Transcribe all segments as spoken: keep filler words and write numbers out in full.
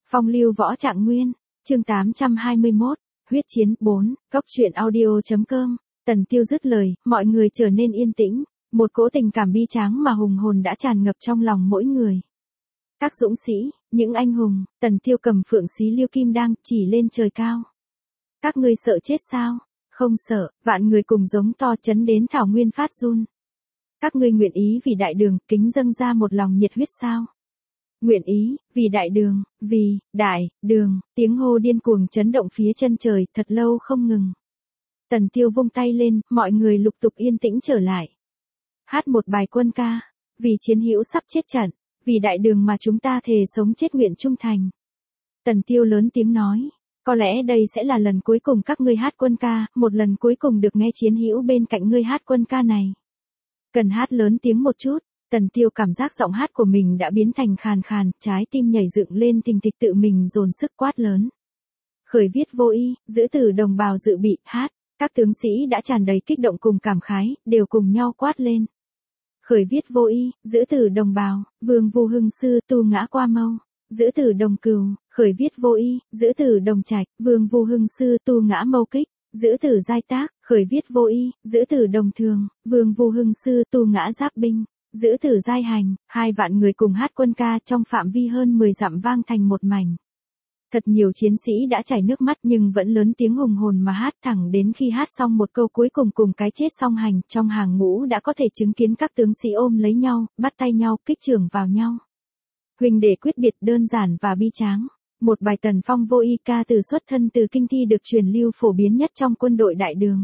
Phong lưu võ trạng nguyên, chương tám trăm hai mươi mốt, huyết chiến bốn, cốc truyện audio.com, Tần Tiêu dứt lời, mọi người trở nên yên tĩnh, một cỗ tình cảm bi tráng mà hùng hồn đã tràn ngập trong lòng mỗi người. Các dũng sĩ, những anh hùng, Tần Tiêu cầm phượng xí liêu kim đang chỉ lên trời cao. Các ngươi sợ chết sao? Không sợ, vạn người cùng giống to chấn đến thảo nguyên phát run. Các ngươi nguyện ý vì đại đường, kính dâng ra một lòng nhiệt huyết sao? Nguyện ý, vì đại đường, vì, đại, đường, tiếng hô điên cuồng chấn động phía chân trời, thật lâu không ngừng. Tần Tiêu vung tay lên, mọi người lục tục yên tĩnh trở lại. Hát một bài quân ca, vì chiến hữu sắp chết trận, vì đại đường mà chúng ta thề sống chết nguyện trung thành. Tần Tiêu lớn tiếng nói, có lẽ đây sẽ là lần cuối cùng các ngươi hát quân ca, một lần cuối cùng được nghe chiến hữu bên cạnh ngươi hát quân ca này. Cần hát lớn tiếng một chút. Tần Tiêu cảm giác giọng hát của mình đã biến thành khàn khàn, trái tim nhảy dựng lên thình thịch tự mình dồn sức quát lớn. Khởi viết vô y, giữ từ đồng bào dự bị, hát, các tướng sĩ đã tràn đầy kích động cùng cảm khái, đều cùng nhau quát lên. Khởi viết vô y, giữ từ đồng bào, vương vu hưng sư tu ngã qua mâu, giữ từ đồng cừu, khởi viết vô y, giữ từ đồng trạch, vương vu hưng sư tu ngã mâu kích. Giữ từ giai tác, khởi viết vô y, giữ từ đồng thường, vương vu hưng sư tu ngã giáp binh. Giữ từ giai hành, hai vạn người cùng hát quân ca trong phạm vi hơn mười dặm vang thành một mảnh. Thật nhiều chiến sĩ đã chảy nước mắt nhưng vẫn lớn tiếng hùng hồn mà hát thẳng đến khi hát xong một câu cuối cùng cùng cái chết song hành, trong hàng ngũ đã có thể chứng kiến các tướng sĩ ôm lấy nhau, bắt tay nhau, kích trưởng vào nhau. Huỳnh đệ quyết biệt đơn giản và bi tráng. Một bài Tần Phong vô y ca từ xuất thân từ kinh thi được truyền lưu phổ biến nhất trong quân đội đại đường.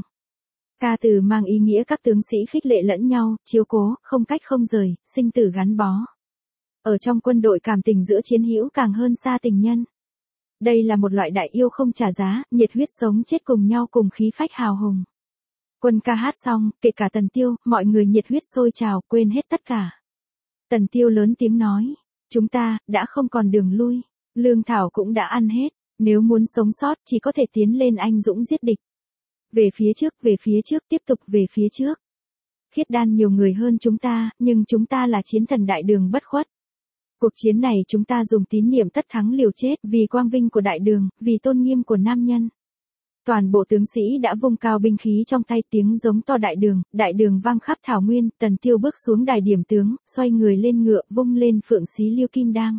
Ca từ mang ý nghĩa các tướng sĩ khích lệ lẫn nhau, chiếu cố, không cách không rời, sinh tử gắn bó. Ở trong quân đội cảm tình giữa chiến hữu càng hơn xa tình nhân. Đây là một loại đại yêu không trả giá, nhiệt huyết sống chết cùng nhau cùng khí phách hào hùng. Quân ca hát xong, kể cả Tần Tiêu, mọi người nhiệt huyết sôi trào, quên hết tất cả. Tần Tiêu lớn tiếng nói, chúng ta, đã không còn đường lui, lương thảo cũng đã ăn hết, nếu muốn sống sót chỉ có thể tiến lên anh dũng giết địch. Về phía trước, về phía trước, tiếp tục về phía trước. Khiết đan nhiều người hơn chúng ta, nhưng chúng ta là chiến thần đại đường bất khuất. Cuộc chiến này chúng ta dùng tín niệm tất thắng liều chết vì quang vinh của đại đường, vì tôn nghiêm của nam nhân. Toàn bộ tướng sĩ đã vung cao binh khí trong tay, tiếng giống to đại đường, đại đường vang khắp thảo nguyên. Tần Tiêu bước xuống đài điểm tướng, xoay người lên ngựa, vung lên phượng xí liêu kim đang.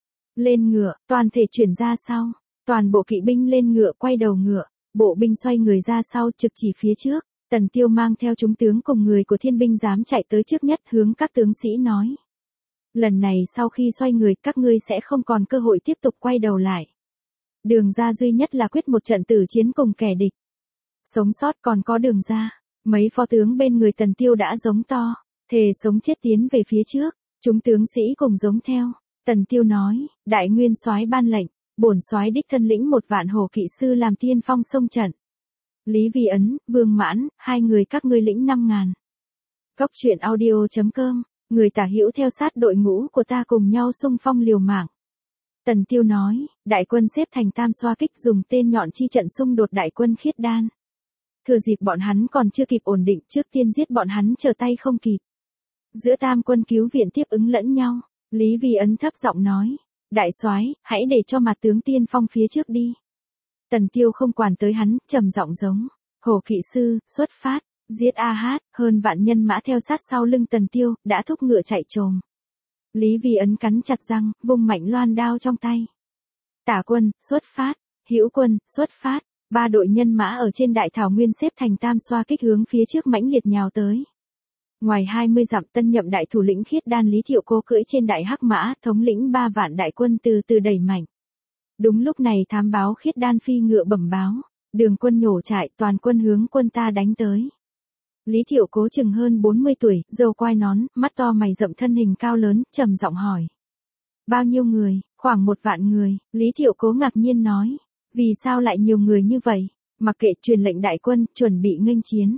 Lên ngựa, toàn thể chuyển ra sau, toàn bộ kỵ binh lên ngựa quay đầu ngựa. Bộ binh xoay người ra sau trực chỉ phía trước, Tần Tiêu mang theo chúng tướng cùng người của thiên binh dám chạy tới trước nhất hướng các tướng sĩ nói. Lần này sau khi xoay người các ngươi sẽ không còn cơ hội tiếp tục quay đầu lại. Đường ra duy nhất là quyết một trận tử chiến cùng kẻ địch. Sống sót còn có đường ra. Mấy phó tướng bên người Tần Tiêu đã giống to, thề sống chết tiến về phía trước, chúng tướng sĩ cùng giống theo. Tần Tiêu nói, đại nguyên soái ban lệnh. Bổn soái đích thân lĩnh một vạn hổ kỵ sư làm tiên phong xông trận. Lý Vi Ấn, Vương Mãn, hai người các ngươi lĩnh năm ngàn. Cốc truyện audio.com, người tả hữu theo sát đội ngũ của ta cùng nhau xung phong liều mạng. Tần Tiêu nói, đại quân xếp thành tam xoa kích dùng tên nhọn chi trận xung đột đại quân khiết đan. Thừa dịp bọn hắn còn chưa kịp ổn định trước tiên giết bọn hắn trở tay không kịp. Giữa tam quân cứu viện tiếp ứng lẫn nhau, Lý Vi Ấn thấp giọng nói. Đại soái, hãy để cho mặt tướng tiên phong phía trước đi. Tần Tiêu không quản tới hắn, trầm giọng giống. Hổ kỵ sư, xuất phát, giết a hát, hơn vạn nhân mã theo sát sau lưng Tần Tiêu, đã thúc ngựa chạy trồm. Lý Vi Ấn cắn chặt răng, vung mạnh loan đao trong tay. Tả quân, xuất phát, hữu quân, xuất phát, ba đội nhân mã ở trên đại thảo nguyên xếp thành tam xoa kích hướng phía trước mãnh liệt nhào tới. Ngoài hai mươi dặm tân nhậm đại thủ lĩnh khiết đan Lý Thiệu Cố cưỡi trên đại hắc mã, thống lĩnh ba vạn đại quân từ từ đẩy mạnh. Đúng lúc này thám báo khiết đan phi ngựa bẩm báo, đường quân nhổ trại, toàn quân hướng quân ta đánh tới. Lý Thiệu Cố chừng hơn bốn mươi tuổi, râu quai nón, mắt to mày rậm thân hình cao lớn, trầm giọng hỏi. Bao nhiêu người? Khoảng một vạn người, Lý Thiệu Cố ngạc nhiên nói. Vì sao lại nhiều người như vậy? Mặc kệ, truyền lệnh đại quân, chuẩn bị nghênh chiến.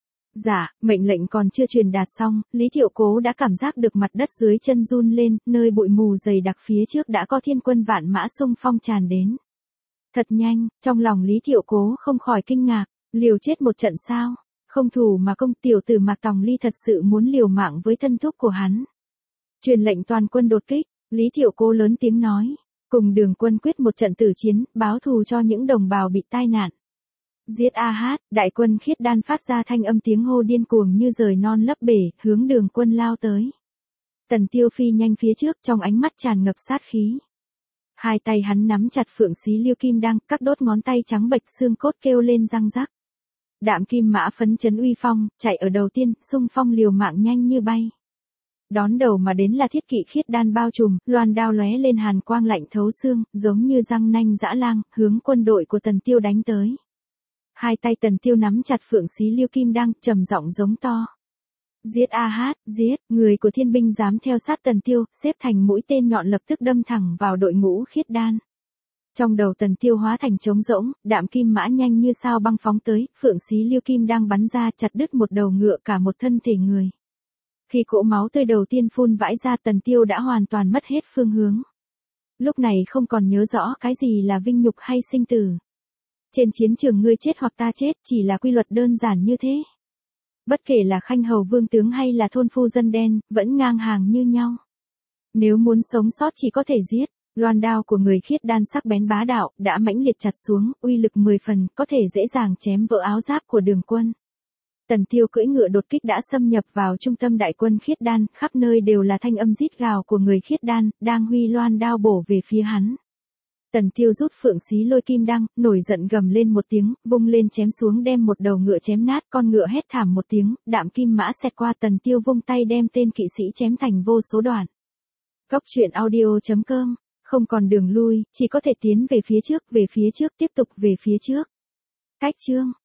Dạ, mệnh lệnh còn chưa truyền đạt xong, Lý Thiệu Cố đã cảm giác được mặt đất dưới chân run lên, nơi bụi mù dày đặc phía trước đã có thiên quân vạn mã xung phong tràn đến. Thật nhanh, trong lòng Lý Thiệu Cố không khỏi kinh ngạc, liều chết một trận sao, không thủ mà công. Tiểu tử Mạc Tòng Ly thật sự muốn liều mạng với thân thúc của hắn. Truyền lệnh toàn quân đột kích, Lý Thiệu Cố lớn tiếng nói, Cùng Đường Quân quyết một trận tử chiến, báo thù cho những đồng bào bị tai nạn. Giết a hát, đại quân Khiết Đan phát ra thanh âm tiếng hô điên cuồng như rời non lấp bể, hướng Đường Quân lao tới. Tần Tiêu phi nhanh phía trước, trong ánh mắt tràn ngập sát khí. Hai tay hắn nắm chặt phượng xí liêu kim đăng, các đốt ngón tay trắng bệch xương cốt kêu lên răng rắc. Đạm Kim Mã phấn chấn uy phong, chạy ở đầu tiên, xung phong liều mạng nhanh như bay. Đón đầu mà đến là thiết kỵ Khiết Đan bao trùm, loan đao lóe lên hàn quang lạnh thấu xương, giống như răng nanh dã lang, hướng quân đội của Tần Tiêu đánh tới. Hai tay Tần Tiêu nắm chặt phượng xí liêu kim đăng, trầm giọng giống to. Giết a hát, giết, người của thiên binh dám theo sát Tần Tiêu, xếp thành mũi tên nhọn lập tức đâm thẳng vào đội ngũ Khiết Đan. Trong đầu Tần Tiêu hóa thành trống rỗng, Đạm Kim Mã nhanh như sao băng phóng tới, phượng xí liêu kim đang bắn ra chặt đứt một đầu ngựa cả một thân thể người. Khi cỗ máu tươi đầu tiên phun vãi ra, Tần Tiêu đã hoàn toàn mất hết phương hướng. Lúc này không còn nhớ rõ cái gì là vinh nhục hay sinh tử. Trên chiến trường ngươi chết hoặc ta chết, chỉ là quy luật đơn giản như thế. Bất kể là khanh hầu vương tướng hay là thôn phu dân đen, vẫn ngang hàng như nhau. Nếu muốn sống sót chỉ có thể giết. Loan đao của người Khiết Đan sắc bén bá đạo, đã mãnh liệt chặt xuống, uy lực mười phần, có thể dễ dàng chém vỡ áo giáp của Đường Quân. Tần Tiêu cưỡi ngựa đột kích đã xâm nhập vào trung tâm đại quân Khiết Đan, khắp nơi đều là thanh âm rít gào của người Khiết Đan, đang huy loan đao bổ về phía hắn. Tần Tiêu rút phượng xí lôi kim đăng, nổi giận gầm lên một tiếng, vung lên chém xuống đem một đầu ngựa chém nát, con ngựa hét thảm một tiếng, Đạm Kim Mã xẹt qua, Tần Tiêu vung tay đem tên kỵ sĩ chém thành vô số đoạn. Góc truyện audio chấm com, không còn đường lui, chỉ có thể tiến về phía trước, về phía trước, tiếp tục về phía trước. Cách chương